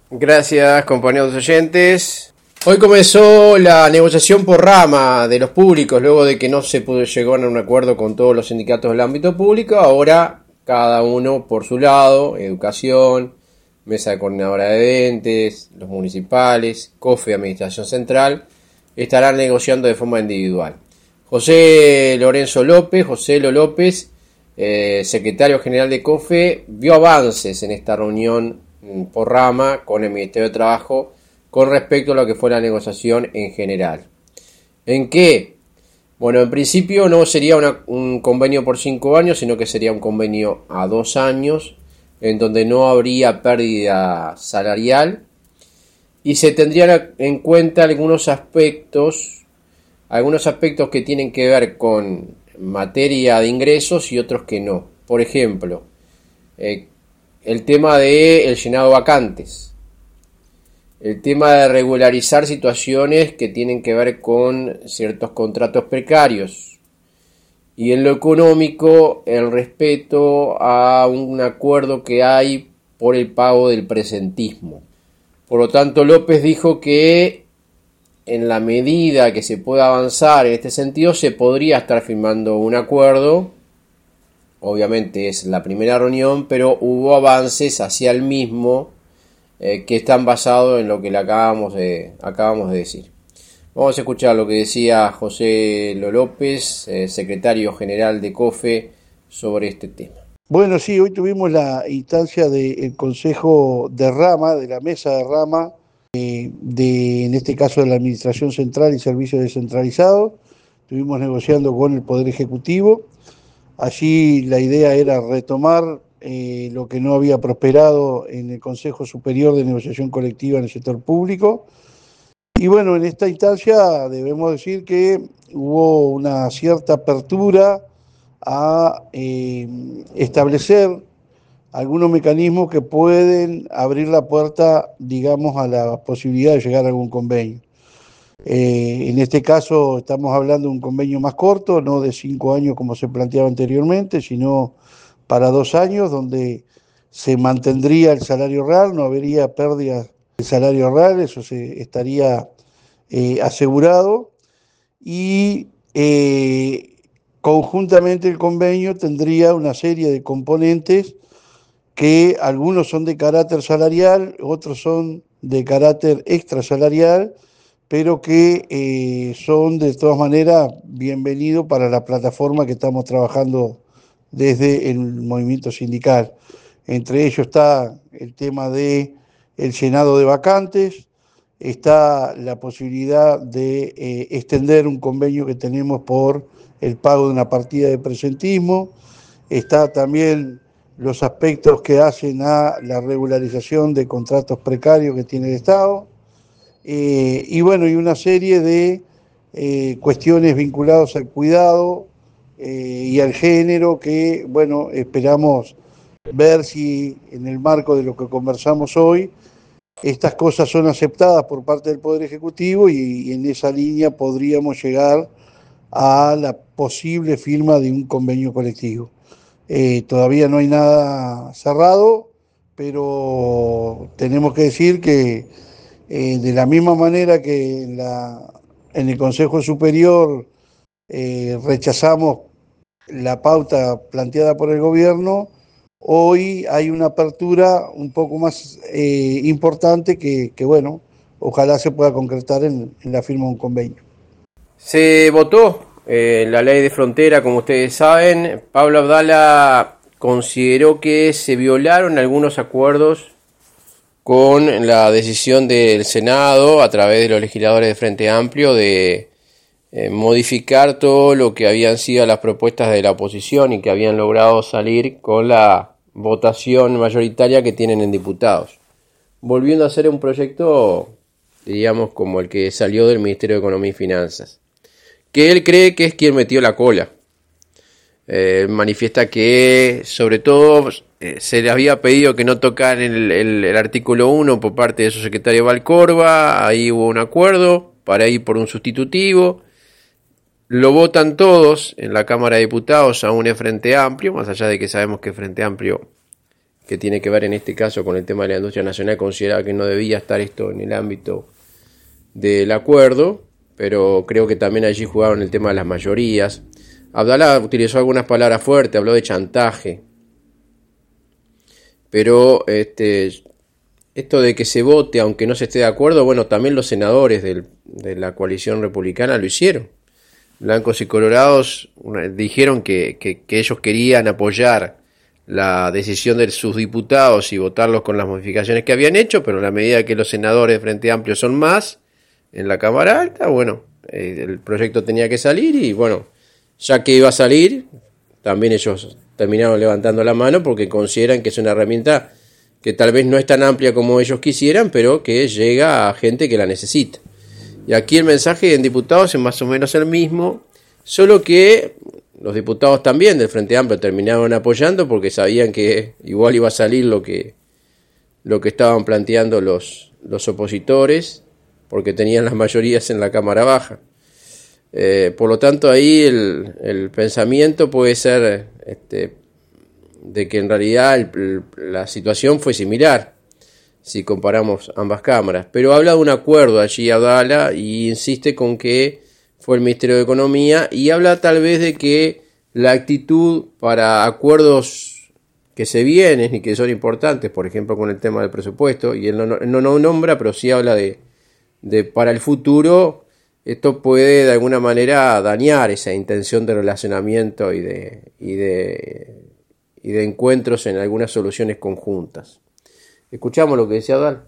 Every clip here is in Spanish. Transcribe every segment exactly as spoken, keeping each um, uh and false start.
Gracias, compañeros oyentes. Hoy comenzó la negociación por rama de los públicos, luego de que no se pudo llegar a un acuerdo con todos los sindicatos del ámbito público. Ahora cada uno por su lado: educación, mesa de coordinadora de entes, los municipales, COFE, administración central, estarán negociando de forma individual. José Lorenzo López, José Lo López, eh, secretario general de COFE, vio avances en esta reunión por rama con el Ministerio de Trabajo con respecto a lo que fue la negociación en general. ¿En qué? Bueno, en principio no sería una, un convenio por cinco años, sino que sería un convenio a dos años, en donde no habría pérdida salarial y se tendrían en cuenta algunos aspectos, algunos aspectos que tienen que ver con materia de ingresos y otros que no. Por ejemplo, eh, el tema de el llenado de vacantes, el tema de regularizar situaciones que tienen que ver con ciertos contratos precarios, y en lo económico el respeto a un acuerdo que hay por el pago del presentismo. Por lo tanto, López dijo que en la medida que se pueda avanzar en este sentido se podría estar firmando un acuerdo. Obviamente es la primera reunión, pero hubo avances hacia el mismo eh, que están basados en lo que le acabamos de, acabamos de decir. Vamos a escuchar lo que decía José Lo López, eh, secretario general de COFE, sobre este tema. Bueno, sí, hoy tuvimos la instancia del Consejo de Rama, de la Mesa de Rama, eh, de, en este caso de la Administración Central y Servicios Descentralizados. Estuvimos negociando con el Poder Ejecutivo. Allí la idea era retomar eh, lo que no había prosperado en el Consejo Superior de Negociación Colectiva en el sector público. Y bueno, en esta instancia debemos decir que hubo una cierta apertura a eh, establecer algunos mecanismos que pueden abrir la puerta, digamos, a la posibilidad de llegar a algún convenio. Eh, en este caso estamos hablando de un convenio más corto, no de cinco años como se planteaba anteriormente, sino para dos años, donde se mantendría el salario real, no habría pérdidas del salario real, eso se estaría eh, asegurado, y eh, conjuntamente el convenio tendría una serie de componentes que algunos son de carácter salarial, otros son de carácter extrasalarial, pero que eh, son de todas maneras bienvenidos para la plataforma que estamos trabajando desde el movimiento sindical. Entre ellos está el tema de el llenado de vacantes, está la posibilidad de eh, extender un convenio que tenemos por el pago de una partida de presentismo, está también los aspectos que hacen a la regularización de contratos precarios que tiene el Estado, eh, y bueno, y una serie de eh, cuestiones vinculadas al cuidado eh, y al género que, bueno, esperamos ver si en el marco de lo que conversamos hoy, estas cosas son aceptadas por parte del Poder Ejecutivo y, y en esa línea podríamos llegar a la posible firma de un convenio colectivo. Eh, todavía no hay nada cerrado, pero tenemos que decir que eh, de la misma manera que en, la, en el Consejo Superior eh, rechazamos la pauta planteada por el gobierno, hoy hay una apertura un poco más eh, importante que, que, bueno, ojalá se pueda concretar en, en la firma de un convenio. Se votó eh, la ley de frontera, como ustedes saben. Pablo Abdala consideró que se violaron algunos acuerdos con la decisión del Senado, a través de los legisladores de Frente Amplio, de eh, modificar todo lo que habían sido las propuestas de la oposición y que habían logrado salir con la votación mayoritaria que tienen en diputados, volviendo a hacer un proyecto, diríamos, como el que salió del Ministerio de Economía y Finanzas, que él cree que es quien metió la cola. Eh, manifiesta que, sobre todo, eh, se le había pedido que no tocaran el, el, el artículo uno por parte de su secretario Valcorba. Ahí hubo un acuerdo para ir por un sustitutivo. Lo votan todos en la Cámara de Diputados, aún en Frente Amplio, más allá de que sabemos que Frente Amplio que tiene que ver en este caso con el tema de la industria nacional, consideraba que no debía estar esto en el ámbito del acuerdo, pero creo que también allí jugaron el tema de las mayorías. Abdalá utilizó algunas palabras fuertes, habló de chantaje, pero este, esto de que se vote aunque no se esté de acuerdo, bueno, también los senadores del, de la coalición republicana lo hicieron. Blancos y colorados dijeron que, que, que ellos querían apoyar la decisión de sus diputados y votarlos con las modificaciones que habían hecho, pero a la medida que los senadores de Frente Amplio son más en la Cámara Alta, bueno, eh, el proyecto tenía que salir y bueno, ya que iba a salir, también ellos terminaron levantando la mano porque consideran que es una herramienta que tal vez no es tan amplia como ellos quisieran, pero que llega a gente que la necesita. Y aquí el mensaje en diputados es más o menos el mismo, solo que los diputados también del Frente Amplio terminaron apoyando porque sabían que igual iba a salir lo que, lo que estaban planteando los, los opositores, porque tenían las mayorías en la Cámara Baja. Eh, por lo tanto, ahí el, el pensamiento puede ser este, de que en realidad el, el, la situación fue similar, si comparamos ambas cámaras. Pero habla de un acuerdo allí Abdalá y insiste con que fue el Ministerio de Economía y habla tal vez de que la actitud para acuerdos que se vienen y que son importantes, por ejemplo con el tema del presupuesto, y él no, no, no nombra, pero sí habla de, de para el futuro, esto puede de alguna manera dañar esa intención de relacionamiento y de, y de, y de encuentros en algunas soluciones conjuntas. Escuchamos lo que decía Abdalá.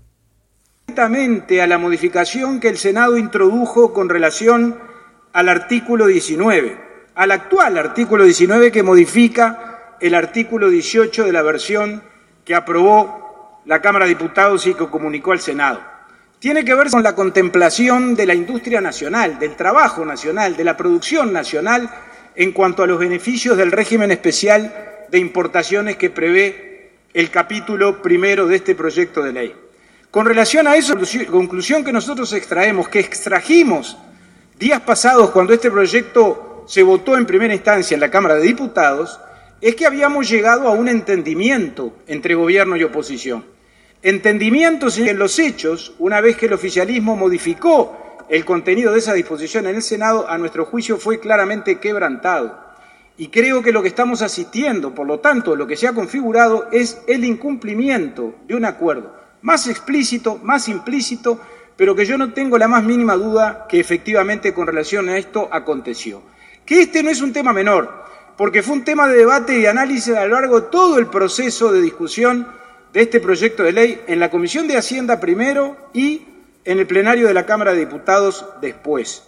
A la modificación que el Senado introdujo con relación al artículo diecinueve, al actual artículo diecinueve que modifica el artículo dieciocho de la versión que aprobó la Cámara de Diputados y que comunicó al Senado. Tiene que ver con la contemplación de la industria nacional, del trabajo nacional, de la producción nacional en cuanto a los beneficios del régimen especial de importaciones que prevé el capítulo primero de este proyecto de ley. Con relación a eso, la conclusión que nosotros extraemos, que extrajimos días pasados cuando este proyecto se votó en primera instancia en la Cámara de Diputados, es que habíamos llegado a un entendimiento entre gobierno y oposición. Entendimiento en los hechos, una vez que el oficialismo modificó el contenido de esa disposición en el Senado, a nuestro juicio fue claramente quebrantado. Y creo que lo que estamos asistiendo, por lo tanto, lo que se ha configurado es el incumplimiento de un acuerdo, más explícito, más implícito, pero que yo no tengo la más mínima duda que efectivamente con relación a esto aconteció. Que este no es un tema menor, porque fue un tema de debate y de análisis a lo largo de todo el proceso de discusión de este proyecto de ley en la Comisión de Hacienda primero y en el plenario de la Cámara de Diputados después.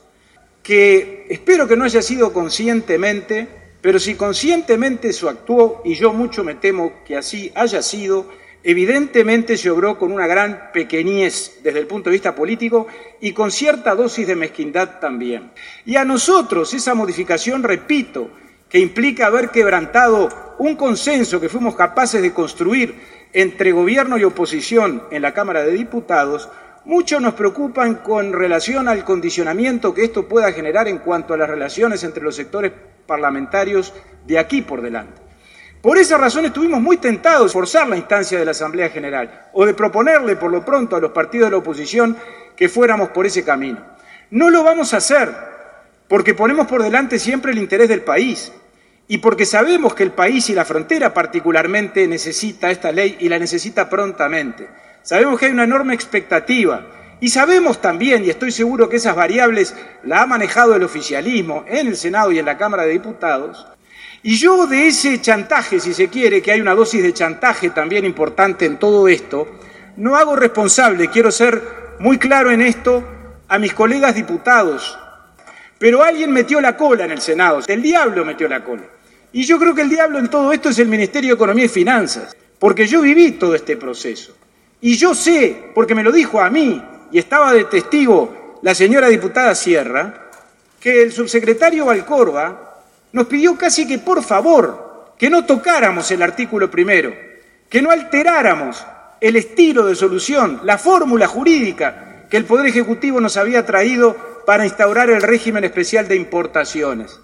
Que espero que no haya sido conscientemente, pero si conscientemente se actuó, y yo mucho me temo que así haya sido, evidentemente se obró con una gran pequeñez desde el punto de vista político y con cierta dosis de mezquindad también. Y a nosotros esa modificación, repito, que implica haber quebrantado un consenso que fuimos capaces de construir entre gobierno y oposición en la Cámara de Diputados, mucho nos preocupan con relación al condicionamiento que esto pueda generar en cuanto a las relaciones entre los sectores parlamentarios de aquí por delante. Por esa razón estuvimos muy tentados de forzar la instancia de la Asamblea General o de proponerle por lo pronto a los partidos de la oposición que fuéramos por ese camino. No lo vamos a hacer porque ponemos por delante siempre el interés del país y porque sabemos que el país y la frontera particularmente necesita esta ley y la necesita prontamente. Sabemos que hay una enorme expectativa y sabemos también, y estoy seguro que esas variables la ha manejado el oficialismo en el Senado y en la Cámara de Diputados, y yo de ese chantaje, si se quiere, que hay una dosis de chantaje también importante en todo esto, no hago responsable, quiero ser muy claro en esto, a mis colegas diputados. Pero alguien metió la cola en el Senado, el diablo metió la cola. Y yo creo que el diablo en todo esto es el Ministerio de Economía y Finanzas, porque yo viví todo este proceso. Y yo sé, porque me lo dijo a mí, y estaba de testigo la señora diputada Sierra, que el subsecretario Valcorba nos pidió casi que por favor que no tocáramos el artículo primero, que no alteráramos el estilo de solución, la fórmula jurídica que el Poder Ejecutivo nos había traído para instaurar el régimen especial de importaciones.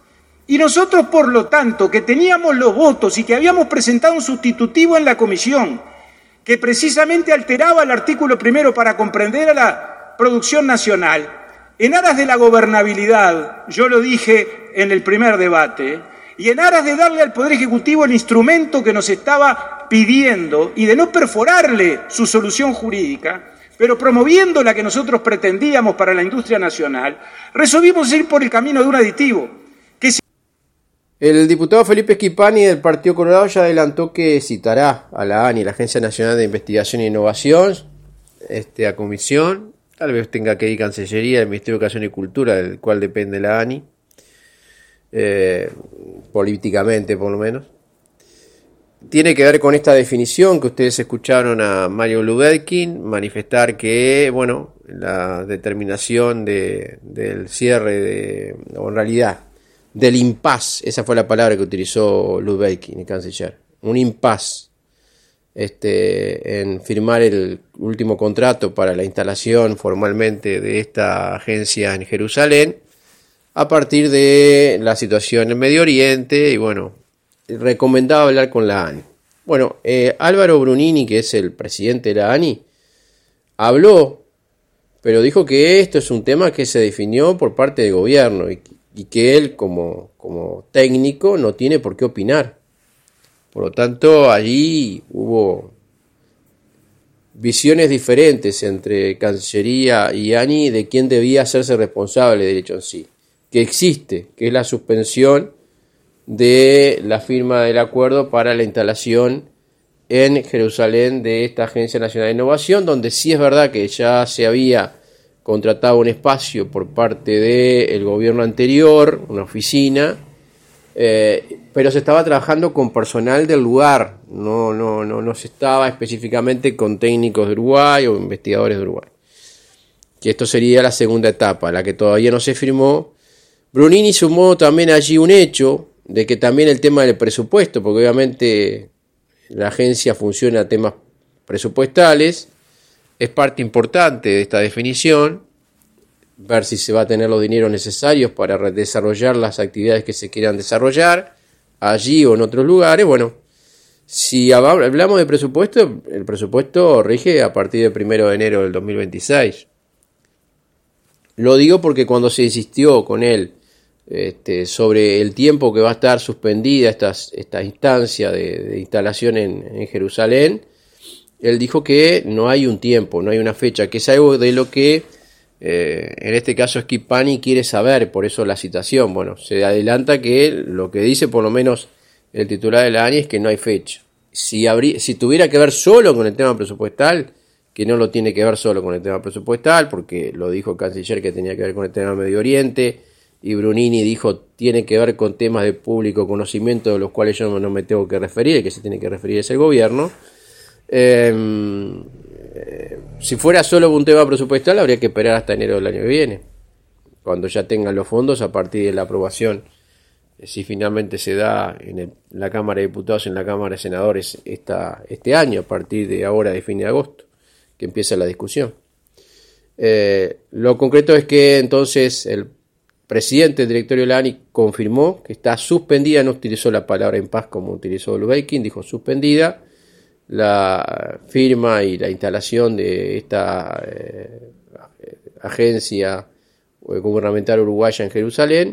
Y nosotros, por lo tanto, que teníamos los votos y que habíamos presentado un sustitutivo en la comisión, que precisamente alteraba el artículo primero para comprender a la producción nacional, en aras de la gobernabilidad, yo lo dije en el primer debate, y en aras de darle al Poder Ejecutivo el instrumento que nos estaba pidiendo y de no perforarle su solución jurídica, pero promoviendo la que nosotros pretendíamos para la industria nacional, resolvimos ir por el camino de un aditivo. Que si... El diputado Felipe Schipani del Partido Colorado ya adelantó que citará a la ANI, la Agencia Nacional de Investigación e Innovación, este, a comisión. Tal vez tenga que ir Cancillería, el Ministerio de Educación y Cultura, del cual depende la ANI, eh, políticamente por lo menos. Tiene que ver con esta definición que ustedes escucharon a Mario Lubetkin manifestar que, bueno, la determinación de, del cierre, de, o en realidad, del impasse, esa fue la palabra que utilizó Lubetkin, el canciller, un impasse. Este, en firmar el último contrato para la instalación formalmente de esta agencia en Jerusalén a partir de la situación en Medio Oriente y bueno, recomendaba hablar con la ANI. Bueno, eh, Álvaro Brunini, que es el presidente de la ANI, habló, pero dijo que esto es un tema que se definió por parte del gobierno y, y que él como, como técnico no tiene por qué opinar. Por lo tanto, allí hubo visiones diferentes entre Cancillería y ANI de quién debía hacerse responsable del hecho en sí. Que existe, que es la suspensión de la firma del acuerdo para la instalación en Jerusalén de esta Agencia Nacional de Innovación, donde sí es verdad que ya se había contratado un espacio por parte del gobierno anterior, una oficina, eh, pero se estaba trabajando con personal del lugar, no, no, no, no se estaba específicamente con técnicos de Uruguay o investigadores de Uruguay. Que esto sería la segunda etapa, la que todavía no se firmó. Brunini sumó también allí un hecho de que también el tema del presupuesto, porque obviamente la agencia funciona a temas presupuestales, es parte importante de esta definición, ver si se va a tener los dineros necesarios para desarrollar las actividades que se quieran desarrollar, allí o en otros lugares. Bueno, si hablamos de presupuesto, el presupuesto rige a partir del primero de enero del dos mil veintiséis. Lo digo porque cuando se insistió con él este, sobre el tiempo que va a estar suspendida esta, esta instancia de, de instalación en, en Jerusalén, él dijo que no hay un tiempo, no hay una fecha, que es algo de lo que eh, en este caso Schipani quiere saber, por eso la citación. Bueno, se adelanta que lo que dice por lo menos el titular de la ANI es que no hay fecha. Si, habría, si tuviera que ver solo con el tema presupuestal, que no lo tiene que ver solo con el tema presupuestal, porque lo dijo el canciller que tenía que ver con el tema Medio Oriente, y Brunini dijo tiene que ver con temas de público conocimiento de los cuales yo no me tengo que referir, el que se tiene que referir es el gobierno. Eh, eh, si fuera solo un tema presupuestal habría que esperar hasta enero del año que viene, cuando ya tengan los fondos a partir de la aprobación, eh, si finalmente se da en, el, en la Cámara de Diputados, en la Cámara de Senadores esta, este año, a partir de ahora de fin de agosto, que empieza la discusión. Eh, lo concreto es que entonces el presidente del directorio de la ANI confirmó que está suspendida, no utilizó la palabra en paz como utilizó Lubetkin, dijo suspendida la firma y la instalación de esta eh, agencia gubernamental uruguaya en Jerusalén,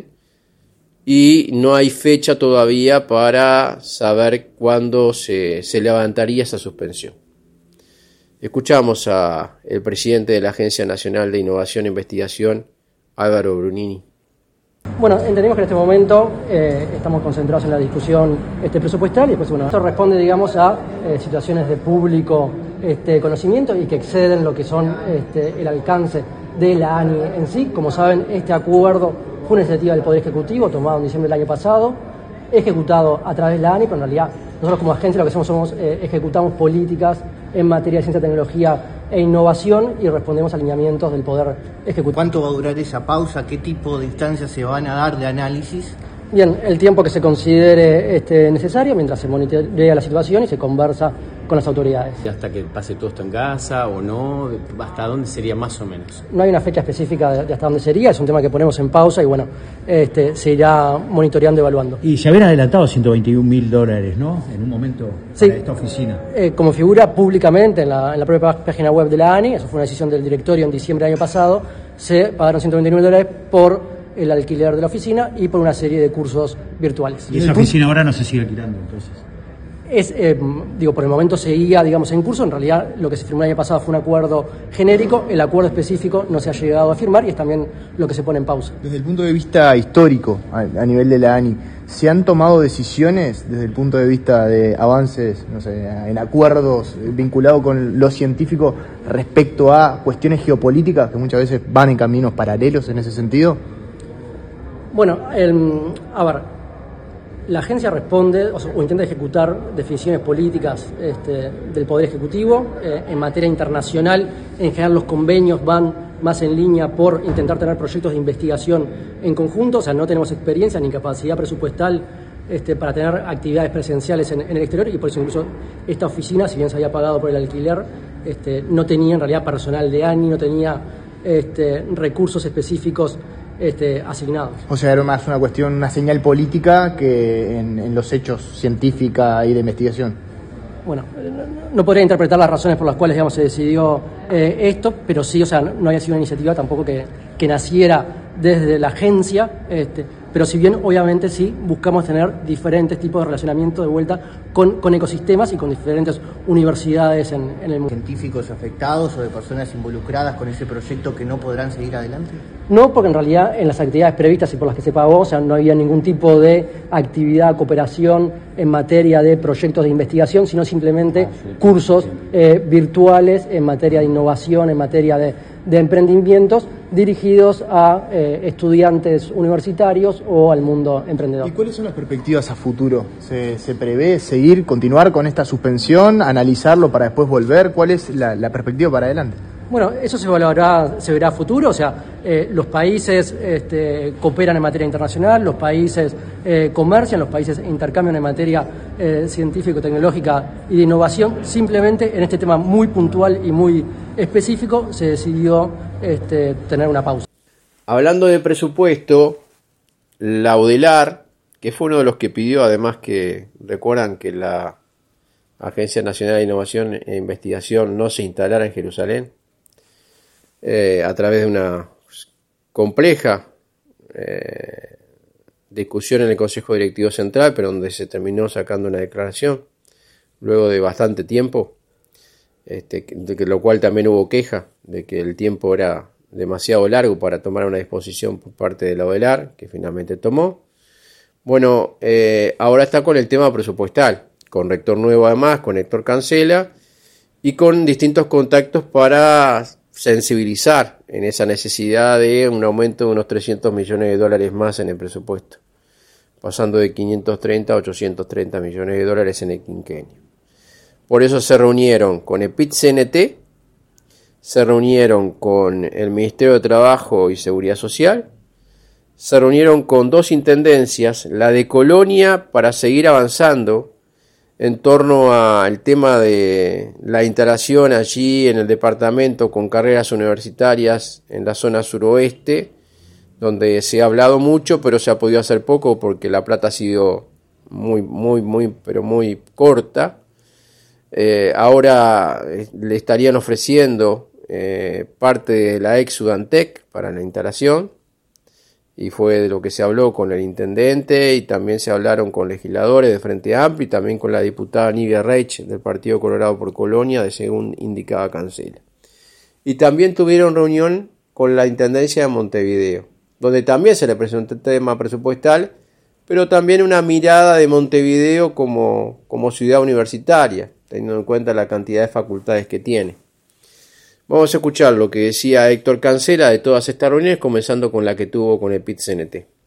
y no hay fecha todavía para saber cuándo se, se levantaría esa suspensión. Escuchamos a el presidente de la Agencia Nacional de Innovación e Investigación, Álvaro Brunini. Bueno, entendemos que en este momento eh, estamos concentrados en la discusión este, presupuestal y después, bueno, esto responde, digamos, a eh, situaciones de público este, conocimiento y que exceden lo que son este, el alcance de la ANI en sí. Como saben, este acuerdo fue una iniciativa del Poder Ejecutivo tomado en diciembre del año pasado, ejecutado a través de la ANI, pero en realidad nosotros como agencia lo que hacemos somos eh, ejecutamos políticas en materia de ciencia, tecnología e innovación y respondemos a alineamientos del Poder Ejecutivo. ¿Cuánto va a durar esa pausa? ¿Qué tipo de instancias se van a dar de análisis? Bien, el tiempo que se considere este, necesario mientras se monitorea la situación y se conversa con las autoridades. ¿Hasta que pase todo esto en casa o no? ¿Hasta dónde sería más o menos? No hay una fecha específica de, de hasta dónde sería, es un tema que ponemos en pausa y bueno, este, se irá monitoreando y evaluando. Y se habían adelantado ciento veintiún mil dólares, ¿no? En un momento sí, para esta oficina. Eh, como figura públicamente en la, en la propia página web de la A N I, eso fue una decisión del directorio en diciembre del año pasado, se pagaron ciento veintiún mil dólares por el alquiler de la oficina y por una serie de cursos virtuales. Y esa oficina ahora no se sigue alquilando, entonces. Es, eh, digo, por el momento seguía, digamos, en curso. En realidad, lo que se firmó el año pasado fue un acuerdo genérico. El acuerdo específico no se ha llegado a firmar y es también lo que se pone en pausa. Desde el punto de vista histórico, a, a nivel de la A N I, ¿se han tomado decisiones desde el punto de vista de avances, no sé, en acuerdos vinculados con lo científico respecto a cuestiones geopolíticas que muchas veces van en caminos paralelos en ese sentido? Bueno, el, a ver, la agencia responde o, sea, o intenta ejecutar definiciones políticas este, del Poder Ejecutivo. Eh, en materia internacional, en general los convenios van más en línea por intentar tener proyectos de investigación en conjunto, o sea, no tenemos experiencia ni capacidad presupuestal este, para tener actividades presenciales en, en el exterior y por eso incluso esta oficina, si bien se había pagado por el alquiler, este, no tenía en realidad personal de A N I, no tenía este, recursos específicos Este, asignados. O sea, era más una cuestión, una señal política que en, en los hechos científica y de investigación. Bueno, no podría interpretar las razones por las cuales, digamos, se decidió eh, esto, pero sí, o sea, no, no había sido una iniciativa tampoco que, que naciera desde la agencia, este, pero si bien obviamente sí buscamos tener diferentes tipos de relacionamiento de vuelta con, con ecosistemas y con diferentes universidades en, en el mundo. ¿Científicos afectados o de personas involucradas con ese proyecto que no podrán seguir adelante? No, porque en realidad en las actividades previstas y por las que se pagó, o sea, no había ningún tipo de actividad, cooperación en materia de proyectos de investigación, sino simplemente cursos eh, virtuales en materia de innovación, en materia de, de emprendimientos dirigidos a eh, estudiantes universitarios o al mundo emprendedor. ¿Y cuáles son las perspectivas a futuro? ¿Se, se prevé seguir, continuar con esta suspensión, analizarlo para después volver? ¿Cuál es la, la perspectiva para adelante? Bueno, eso se valorará, se verá a futuro, o sea, eh, los países este, cooperan en materia internacional, los países eh, comercian, los países intercambian en materia eh, científico-tecnológica y de innovación. Simplemente en este tema muy puntual y muy específico se decidió este, tener una pausa. Hablando de presupuesto, la UDELAR, que fue uno de los que pidió, además que recuerdan que la Agencia Nacional de Innovación e Investigación no se instalara en Jerusalén, Eh, a través de una compleja eh, discusión en el Consejo Directivo Central, pero donde se terminó sacando una declaración luego de bastante tiempo, este, de que, lo cual también hubo queja de que el tiempo era demasiado largo para tomar una disposición por parte de la UDELAR, que finalmente tomó. Bueno, eh, ahora está con el tema presupuestal, con rector nuevo además, con Héctor Cancela, y con distintos contactos para sensibilizar en esa necesidad de un aumento de unos trescientos millones de dólares más en el presupuesto, pasando de quinientos treinta a ochocientos treinta millones de dólares en el quinquenio. Por eso se reunieron con el P I T C N T, se reunieron con el Ministerio de Trabajo y Seguridad Social, se reunieron con dos intendencias, la de Colonia, para seguir avanzando en torno al tema de la instalación allí en el departamento con carreras universitarias en la zona suroeste, donde se ha hablado mucho, pero se ha podido hacer poco porque la plata ha sido muy, muy, muy, pero muy corta. Eh, ahora le estarían ofreciendo eh, parte de la ex Sudantec para la instalación, y fue de lo que se habló con el intendente, y también se hablaron con legisladores de Frente Amplio y también con la diputada Nivia Reich del Partido Colorado por Colonia, de según indicaba Cancela. Y también tuvieron reunión con la Intendencia de Montevideo, donde también se le presentó el tema presupuestal, pero también una mirada de Montevideo como, como ciudad universitaria, teniendo en cuenta la cantidad de facultades que tiene. Vamos a escuchar lo que decía Héctor Cancela de todas estas reuniones, comenzando con la que tuvo con el P I T C N T.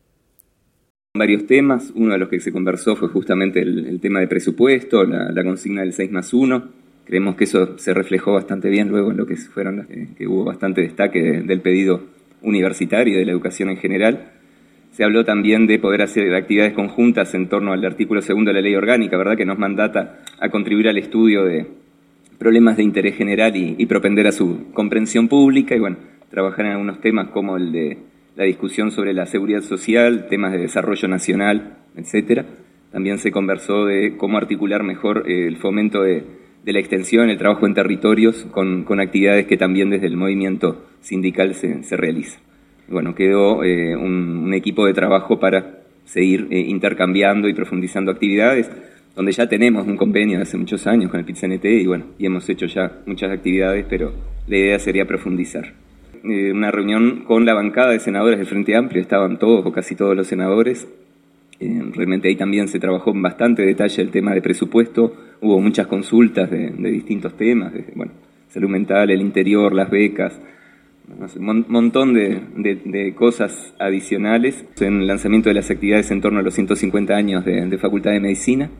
Varios temas, uno de los que se conversó fue justamente el, el tema de presupuesto, la, la consigna del seis más uno. Creemos que eso se reflejó bastante bien luego en lo que fueron, eh, que hubo bastante destaque de, del pedido universitario y de la educación en general. Se habló también de poder hacer actividades conjuntas en torno al artículo segundo de la ley orgánica, ¿verdad?, que nos mandata a contribuir al estudio de problemas de interés general y, y propender a su comprensión pública, y bueno, trabajar en algunos temas como el de la discusión sobre la seguridad social, temas de desarrollo nacional, etcétera. También se conversó de cómo articular mejor eh, el fomento de, de la extensión, el trabajo en territorios, con, con actividades que también desde el movimiento sindical se, se realizan. Bueno, quedó eh, un, un equipo de trabajo para seguir eh, intercambiando y profundizando actividades, donde ya tenemos un convenio de hace muchos años con el P I T C N T y bueno, y hemos hecho ya muchas actividades, pero la idea sería profundizar. Eh, una reunión con la bancada de senadores del Frente Amplio, estaban todos o casi todos los senadores. Eh, realmente ahí también se trabajó en bastante detalle el tema de presupuesto, hubo muchas consultas de, de distintos temas, desde, bueno, salud mental, el interior, las becas, un no sé, mon, montón de, de, de cosas adicionales en el lanzamiento de las actividades en torno a los ciento cincuenta años de, de Facultad de Medicina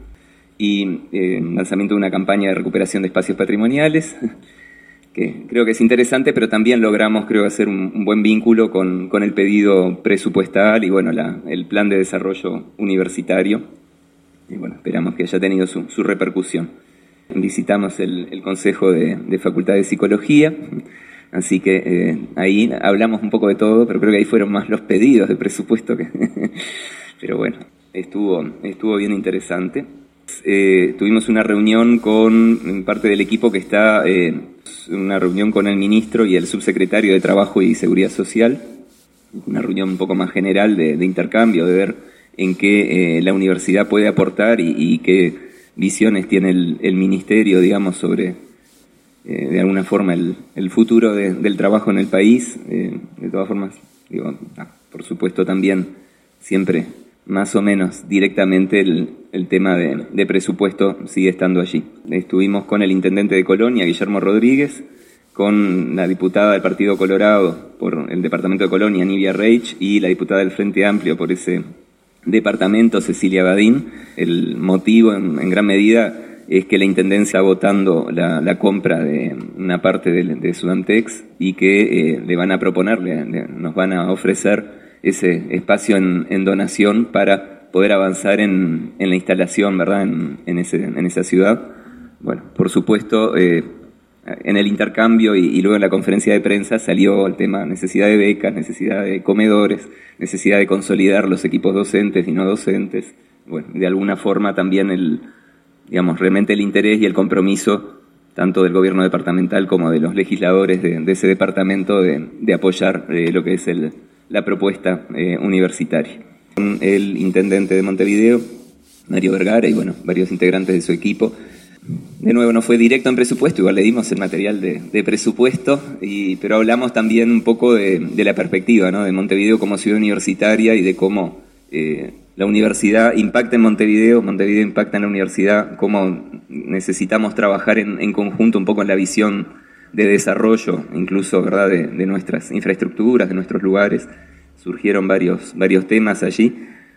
y eh, lanzamiento de una campaña de recuperación de espacios patrimoniales, que creo que es interesante, pero también logramos, creo, hacer un, un buen vínculo con, con el pedido presupuestal y, bueno, la, el plan de desarrollo universitario. Y, bueno, esperamos que haya tenido su, su repercusión. Visitamos el, el Consejo de, de Facultad de Psicología, así que eh, ahí hablamos un poco de todo, pero creo que ahí fueron más los pedidos de presupuesto que... Pero bueno, estuvo, estuvo bien interesante. Eh, tuvimos una reunión con parte del equipo que está... Eh, una reunión con el ministro y el subsecretario de Trabajo y Seguridad Social, una reunión un poco más general de, de intercambio, de ver en qué eh, la universidad puede aportar y, y qué visiones tiene el, el ministerio, digamos, sobre, eh, de alguna forma, el, el futuro de, del trabajo en el país. Eh, de todas formas, digo, ah, por supuesto también siempre más o menos directamente el, el tema de, de presupuesto sigue estando allí. Estuvimos con el intendente de Colonia, Guillermo Rodríguez, con la diputada del Partido Colorado por el departamento de Colonia, Nivia Reich, y la diputada del Frente Amplio por ese departamento, Cecilia Badín. El motivo, en, en gran medida, es que la intendencia está votando la, la compra de una parte de, de Sudantex y que eh, le van a proponer, le, le, nos van a ofrecer ese espacio en, en donación para poder avanzar en, en la instalación, ¿verdad?, en, en, ese, en esa ciudad. Bueno, por supuesto, eh, en el intercambio y, y luego en la conferencia de prensa salió el tema necesidad de becas, necesidad de comedores, necesidad de consolidar los equipos docentes y no docentes. Bueno, de alguna forma también el, digamos, realmente el interés y el compromiso tanto del gobierno departamental como de los legisladores de, de ese departamento de, de apoyar eh, lo que es el la propuesta eh, universitaria. El intendente de Montevideo, Mario Vergara, y bueno, varios integrantes de su equipo. De nuevo, no fue directo en presupuesto, igual le dimos el material de, de presupuesto, y, pero hablamos también un poco de, de la perspectiva, ¿no?, de Montevideo como ciudad universitaria y de cómo eh, la universidad impacta en Montevideo, Montevideo impacta en la universidad, cómo necesitamos trabajar en, en conjunto un poco en la visión de desarrollo, incluso, ¿verdad?, de, de nuestras infraestructuras, de nuestros lugares. Surgieron varios, varios temas allí.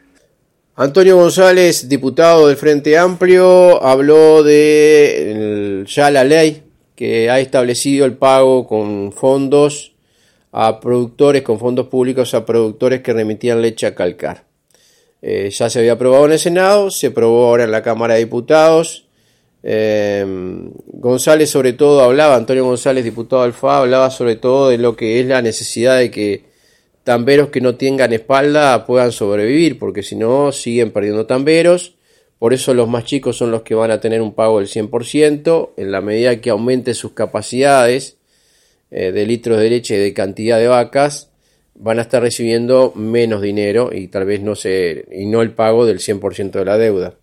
Antonio González, diputado del Frente Amplio, habló de el, ya la ley que ha establecido el pago con fondos a productores, con fondos públicos a productores que remitían leche a calcar. Eh, ya se había aprobado en el Senado, se aprobó ahora en la Cámara de Diputados. Eh, González sobre todo hablaba, Antonio González, diputado del F A, hablaba sobre todo de lo que es la necesidad de que tamberos que no tengan espalda puedan sobrevivir, porque si no siguen perdiendo tamberos. Por eso los más chicos son los que van a tener un pago del cien por ciento, en la medida que aumente sus capacidades eh, de litros de leche y de cantidad de vacas, van a estar recibiendo menos dinero y tal vez no se, y no el pago del cien por ciento de la deuda.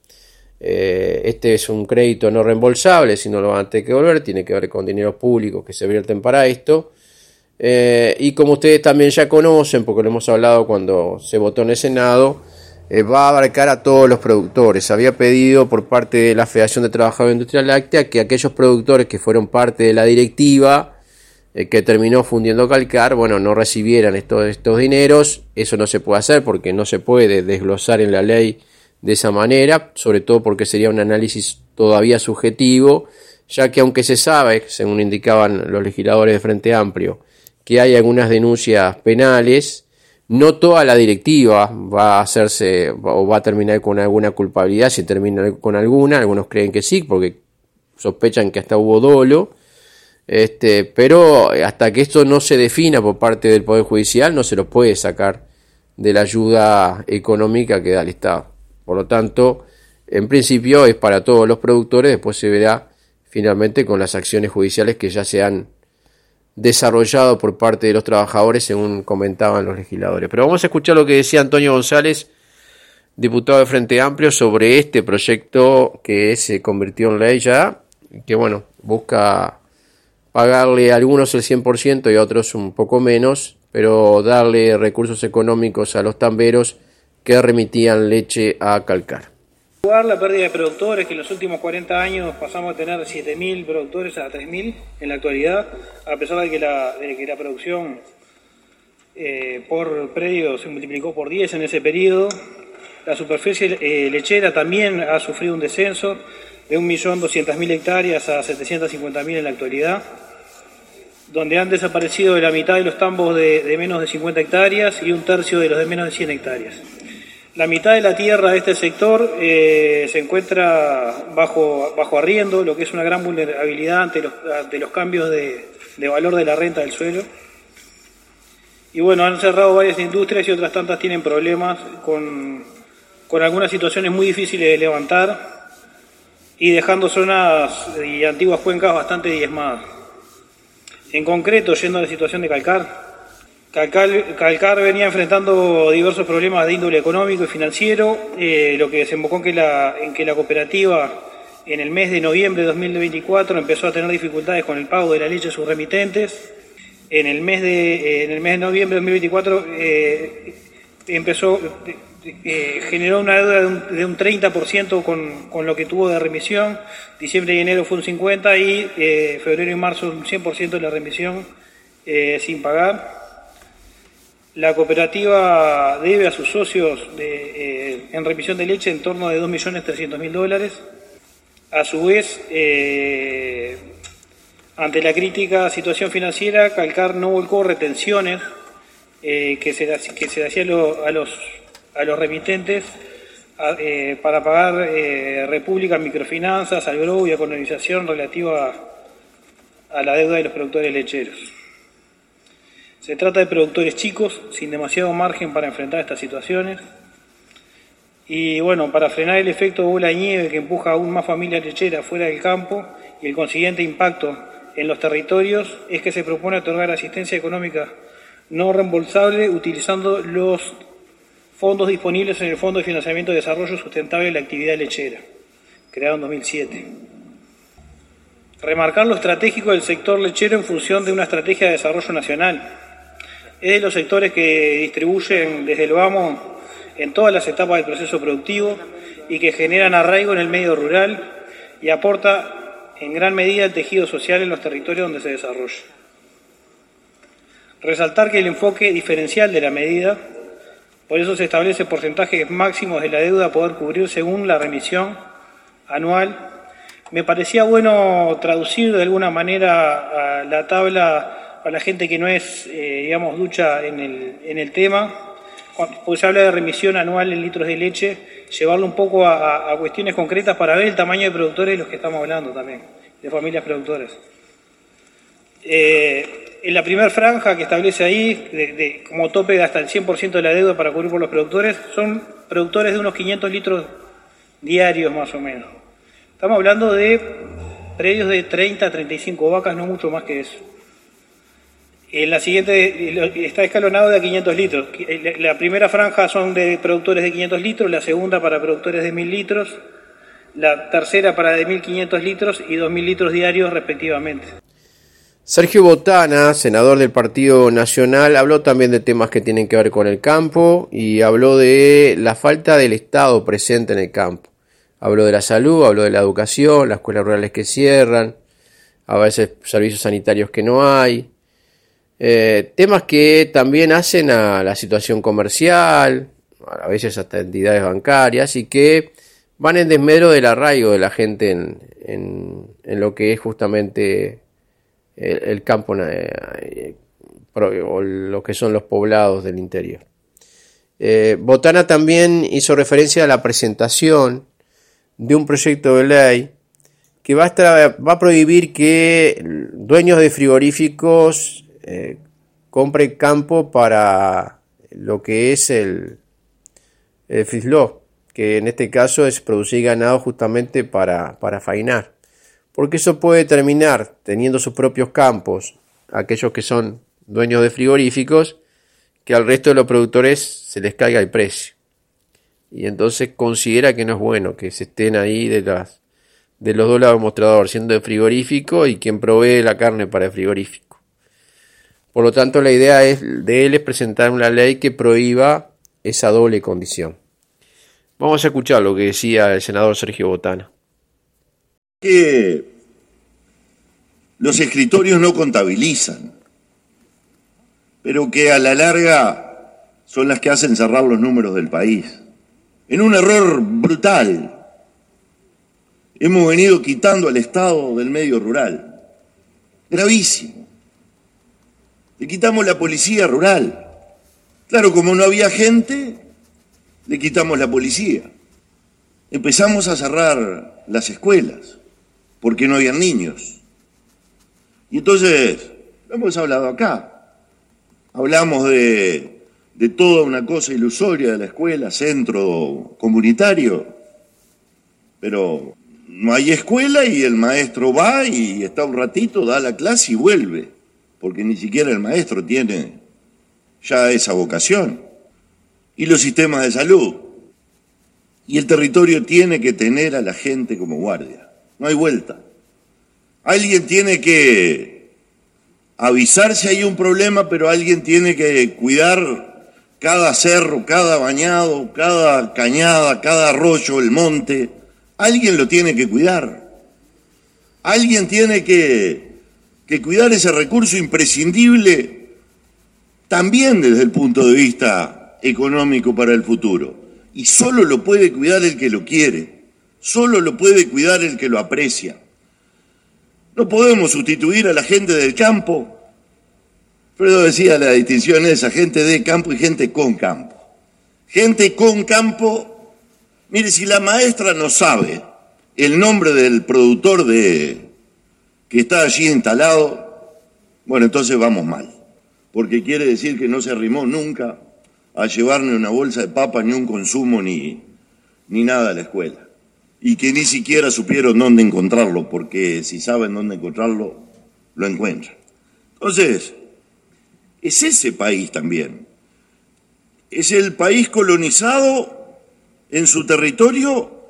Eh, este es un crédito no reembolsable, si no lo van a tener que devolver, tiene que ver con dineros públicos que se vierten para esto. Eh, y como ustedes también ya conocen, porque lo hemos hablado cuando se votó en el Senado, eh, va a abarcar a todos los productores. Había pedido por parte de la Federación de Trabajadores de la Industria Láctea que aquellos productores que fueron parte de la directiva eh, que terminó fundiendo calcar, bueno, no recibieran estos, estos dineros. Eso no se puede hacer porque no se puede desglosar en la ley de esa manera, sobre todo porque sería un análisis todavía subjetivo, ya que aunque se sabe, según indicaban los legisladores de Frente Amplio, que hay algunas denuncias penales, No toda la directiva va a hacerse o va a terminar con alguna culpabilidad, si termina con alguna, algunos creen que sí, porque sospechan que hasta hubo dolo, este, pero hasta que esto no se defina por parte del Poder Judicial, no se lo puede sacar de la ayuda económica que da el Estado. Por lo tanto, en principio es para todos los productores, después se verá finalmente con las acciones judiciales que ya se han desarrollado por parte de los trabajadores, según comentaban los legisladores. Pero vamos a escuchar lo que decía Antonio González, diputado de Frente Amplio, sobre este proyecto que se convirtió en ley ya, que bueno, busca pagarle a algunos el cien por ciento y a otros un poco menos, pero darle recursos económicos a los tamberos que remitían leche a Calcar. La pérdida de productores, que en los últimos cuarenta años pasamos a tener siete mil productores a tres mil en la actualidad, a pesar de que la, de que la producción eh, por predio se multiplicó por diez en ese periodo. La superficie eh, lechera también ha sufrido un descenso de un millón doscientas mil hectáreas a setecientas cincuenta mil en la actualidad, donde han desaparecido de la mitad de los tambos de, de menos de cincuenta hectáreas y un tercio de los de menos de cien hectáreas. La mitad de la tierra de este sector eh, se encuentra bajo, bajo arriendo, lo que es una gran vulnerabilidad ante los, ante los cambios de, de valor de la renta del suelo. Y bueno, han cerrado varias industrias y otras tantas tienen problemas con, con algunas situaciones muy difíciles de levantar y dejando zonas y antiguas cuencas bastante diezmadas. En concreto, yendo a la situación de Calcar, Calcar, Calcar venía enfrentando diversos problemas de índole económico y financiero, eh, lo que desembocó en que, la, en que la cooperativa en el mes de noviembre de dos mil veinticuatro empezó a tener dificultades con el pago de la leche a sus remitentes. En el mes de, eh, en el mes de noviembre de dos mil veinticuatro eh, empezó, eh, generó una deuda de un, de un treinta por ciento con, con lo que tuvo de remisión. Diciembre y enero fue un cincuenta por ciento y eh, febrero y marzo un cien por ciento de la remisión eh, sin pagar. La cooperativa debe a sus socios de, eh, en remisión de leche en torno de dos millones trescientos mil dólares. A su vez, eh, ante la crítica situación financiera, Calcar no volcó retenciones eh, que se, que se hacían lo, a, los, a los remitentes a, eh, para pagar eh, República Microfinanzas, al Grow y a colonización relativa a, a la deuda de los productores lecheros. Se trata de productores chicos, sin demasiado margen para enfrentar estas situaciones. Y bueno, para frenar el efecto bola de nieve que empuja aún más familias lecheras fuera del campo y el consiguiente impacto en los territorios, es que se propone otorgar asistencia económica no reembolsable utilizando los fondos disponibles en el Fondo de Financiamiento de Desarrollo Sustentable de la Actividad Lechera, creado en dos mil siete. Remarcar lo estratégico del sector lechero en función de una estrategia de desarrollo nacional. Es de los sectores que distribuyen desde el vamos en todas las etapas del proceso productivo y que generan arraigo en el medio rural y aporta en gran medida el tejido social en los territorios donde se desarrolla. Resaltar que el enfoque diferencial de la medida, por eso se establece porcentajes máximos de la deuda a poder cubrir según la remisión anual. Me parecía bueno traducir de alguna manera a la tabla a la gente que no es, eh, digamos, ducha en el, en el tema, porque se habla de remisión anual en litros de leche, llevarlo un poco a, a cuestiones concretas para ver el tamaño de productores de los que estamos hablando también, de familias productoras. Eh, en la primera franja que establece ahí, de, de, como tope de hasta el cien por ciento de la deuda para cubrir por los productores, son productores de unos quinientos litros diarios más o menos. Estamos hablando de predios de treinta a treinta y cinco vacas, no mucho más que eso. En la siguiente está escalonado de a quinientos litros. La primera franja son de productores de quinientos litros, la segunda para productores de mil litros, la tercera para de mil quinientos litros y dos mil litros diarios respectivamente. Sergio Botana, senador del Partido Nacional, habló también de temas que tienen que ver con el campo y habló de la falta del Estado presente en el campo. Habló de la salud, habló de la educación, las escuelas rurales que cierran, a veces servicios sanitarios que no hay. Eh, temas que también hacen a la situación comercial, a veces hasta entidades bancarias, y que van en desmedro del arraigo de la gente en, en, en lo que es justamente el, el campo eh, o lo que son los poblados del interior. Eh, Botana también hizo referencia a la presentación de un proyecto de ley que va a, estar, va a prohibir que dueños de frigoríficos eh, compren campo para lo que es el, el feedlot, que en este caso es producir ganado justamente para, para faenar, porque eso puede terminar teniendo sus propios campos, aquellos que son dueños de frigoríficos, que al resto de los productores se les caiga el precio. Y entonces considera que no es bueno que se estén ahí de, las, de los dos lados del mostrador, siendo de frigorífico y quien provee la carne para el frigorífico. Por lo tanto, la idea es, de él es presentar una ley que prohíba esa doble condición. Vamos a escuchar lo que decía el senador Sergio Botana. Que los escritorios no contabilizan, pero que a la larga son las que hacen cerrar los números del país. En un error brutal, hemos venido quitando al Estado del medio rural. Gravísimo. Le quitamos la policía rural. Claro, como no había gente, le quitamos la policía. Empezamos a cerrar las escuelas, porque no habían niños. Y entonces, lo hemos hablado acá. Hablamos de... de toda una cosa ilusoria de la escuela, centro comunitario, pero no hay escuela y el maestro va y está un ratito, da la clase y vuelve, porque ni siquiera el maestro tiene ya esa vocación. Y los sistemas de salud. Y el territorio tiene que tener a la gente como guardia, no hay vuelta. Alguien tiene que avisar si hay un problema, pero alguien tiene que cuidar cada cerro, cada bañado, cada cañada, cada arroyo, el monte, alguien lo tiene que cuidar. Alguien tiene que, que cuidar ese recurso imprescindible también desde el punto de vista económico para el futuro. Y solo lo puede cuidar el que lo quiere, solo lo puede cuidar el que lo aprecia. No podemos sustituir a la gente del campo. Fredo decía la distinción esa, gente de campo y gente con campo. Gente con campo, mire, si la maestra no sabe el nombre del productor de que está allí instalado, bueno, entonces vamos mal, porque quiere decir que no se arrimó nunca a llevar ni una bolsa de papa, ni un consumo, ni, ni nada a la escuela. Y que ni siquiera supieron dónde encontrarlo, porque si saben dónde encontrarlo, lo encuentran. Entonces, es ese país también. Es el país colonizado en su territorio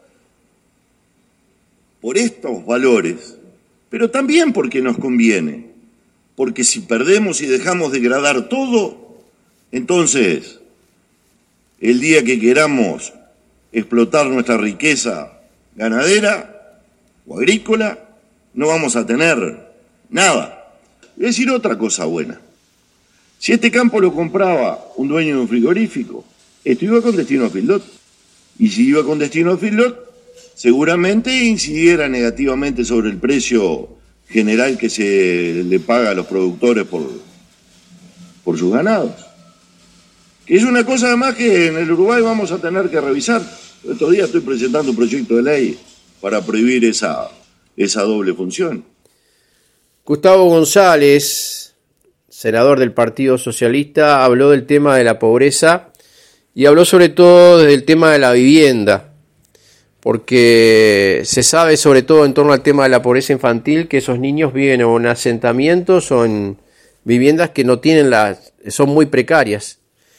por estos valores, pero también porque nos conviene. Porque si perdemos y dejamos degradar todo, entonces, el día que queramos explotar nuestra riqueza ganadera o agrícola, no vamos a tener nada. Voy a decir otra cosa buena. Si este campo lo compraba un dueño de un frigorífico, esto iba con destino a feedlot. Y si iba con destino a feedlot, seguramente incidiera negativamente sobre el precio general que se le paga a los productores por, por sus ganados. Que es una cosa además que en el Uruguay vamos a tener que revisar. Estos días estoy presentando un proyecto de ley para prohibir esa, esa doble función. Gustavo González, senador del Partido Socialista, habló del tema de la pobreza y habló sobre todo del tema de la vivienda, porque se sabe sobre todo en torno al tema de la pobreza infantil que esos niños viven en asentamientos o en viviendas que no tienen las, son muy precarias.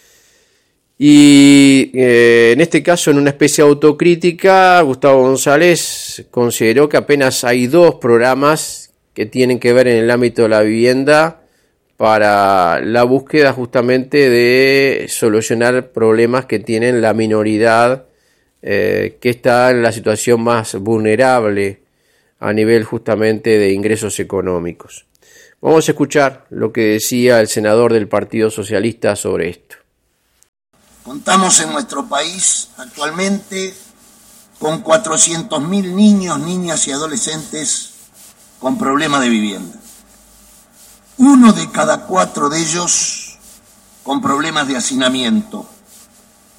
Y eh, en este caso, en una especie de autocrítica, Gustavo González consideró que apenas hay dos programas que tienen que ver en el ámbito de la vivienda para la búsqueda justamente de solucionar problemas que tienen la minoridad eh, que está en la situación más vulnerable a nivel justamente de ingresos económicos. Vamos a escuchar lo que decía el senador del Partido Socialista sobre esto. Contamos en nuestro país actualmente con cuatrocientos mil niños, niñas y adolescentes con problemas de vivienda. Uno de cada cuatro de ellos con problemas de hacinamiento.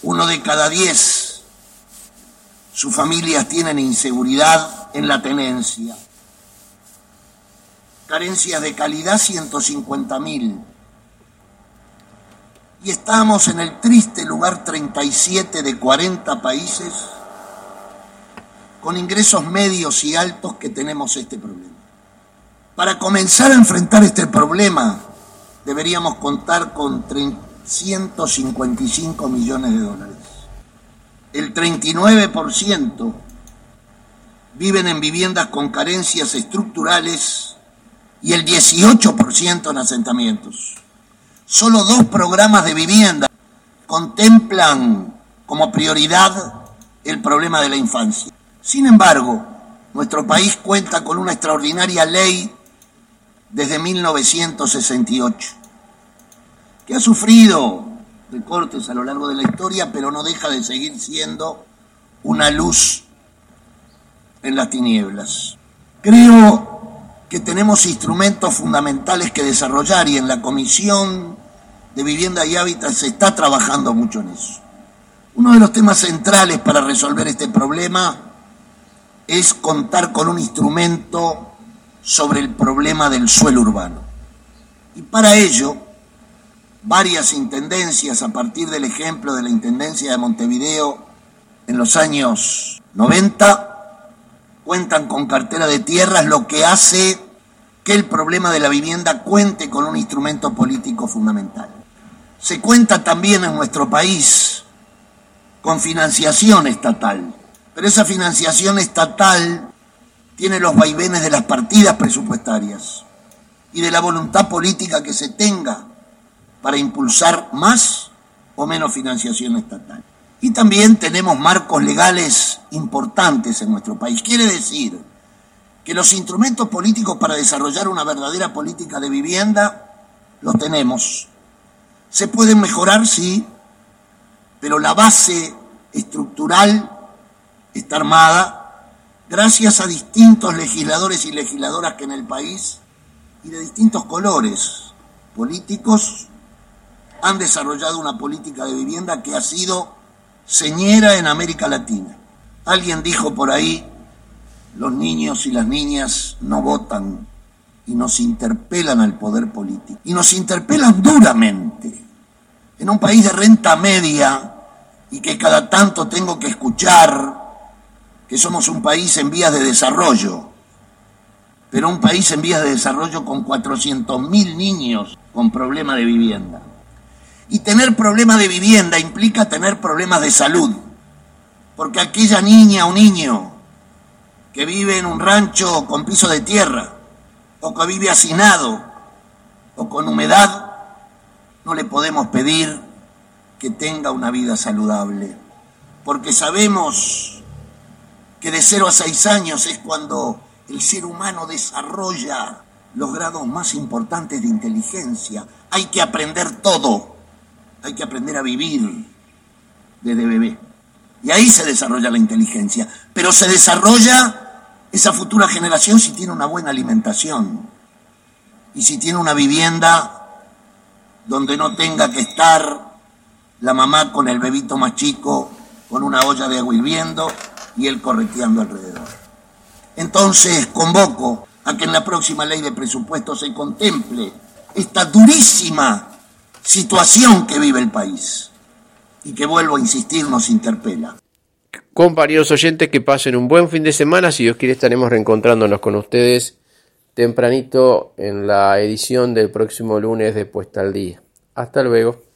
Uno de cada diez, sus familias tienen inseguridad en la tenencia. Carencias de calidad, ciento cincuenta mil. Y estamos en el triste lugar treinta y siete de cuarenta países con ingresos medios y altos que tenemos este problema. Para comenzar a enfrentar este problema, deberíamos contar con trescientos cincuenta y cinco millones de dólares. El treinta y nueve por ciento viven en viviendas con carencias estructurales y el dieciocho por ciento en asentamientos. Solo dos programas de vivienda contemplan como prioridad el problema de la infancia. Sin embargo, nuestro país cuenta con una extraordinaria ley desde mil novecientos sesenta y ocho, que ha sufrido recortes a lo largo de la historia, pero no deja de seguir siendo una luz en las tinieblas. Creo que tenemos instrumentos fundamentales que desarrollar y en la Comisión de Vivienda y Hábitat se está trabajando mucho en eso. Uno de los temas centrales para resolver este problema es contar con un instrumento sobre el problema del suelo urbano. Y para ello, varias intendencias, a partir del ejemplo de la Intendencia de Montevideo en los años noventa, cuentan con cartera de tierras, lo que hace que el problema de la vivienda cuente con un instrumento político fundamental. Se cuenta también en nuestro país con financiación estatal, pero esa financiación estatal tiene los vaivenes de las partidas presupuestarias y de la voluntad política que se tenga para impulsar más o menos financiación estatal. Y también tenemos marcos legales importantes en nuestro país. Quiere decir que los instrumentos políticos para desarrollar una verdadera política de vivienda los tenemos. Se pueden mejorar, sí, pero la base estructural está armada gracias a distintos legisladores y legisladoras que en el país y de distintos colores políticos han desarrollado una política de vivienda que ha sido señera en América Latina. Alguien dijo por ahí, los niños y las niñas no votan y nos interpelan al poder político. Y nos interpelan duramente. En un país de renta media y que cada tanto tengo que escuchar que somos un país en vías de desarrollo, pero un país en vías de desarrollo con cuatrocientos mil niños con problema de vivienda. Y tener problemas de vivienda implica tener problemas de salud, porque aquella niña o niño que vive en un rancho con piso de tierra, o que vive hacinado, o con humedad, no le podemos pedir que tenga una vida saludable, porque sabemos que de cero a seis años es cuando el ser humano desarrolla los grados más importantes de inteligencia. Hay que aprender todo, hay que aprender a vivir desde bebé. Y ahí se desarrolla la inteligencia, pero se desarrolla esa futura generación si tiene una buena alimentación y si tiene una vivienda donde no tenga que estar la mamá con el bebito más chico, con una olla de agua hirviendo y él correteando alrededor. Entonces convoco a que en la próxima ley de presupuesto se contemple esta durísima situación que vive el país y que, vuelvo a insistir, nos interpela. Compañeros oyentes, que pasen un buen fin de semana. Si Dios quiere, estaremos reencontrándonos con ustedes tempranito en la edición del próximo lunes de Puesta al Día. Hasta luego.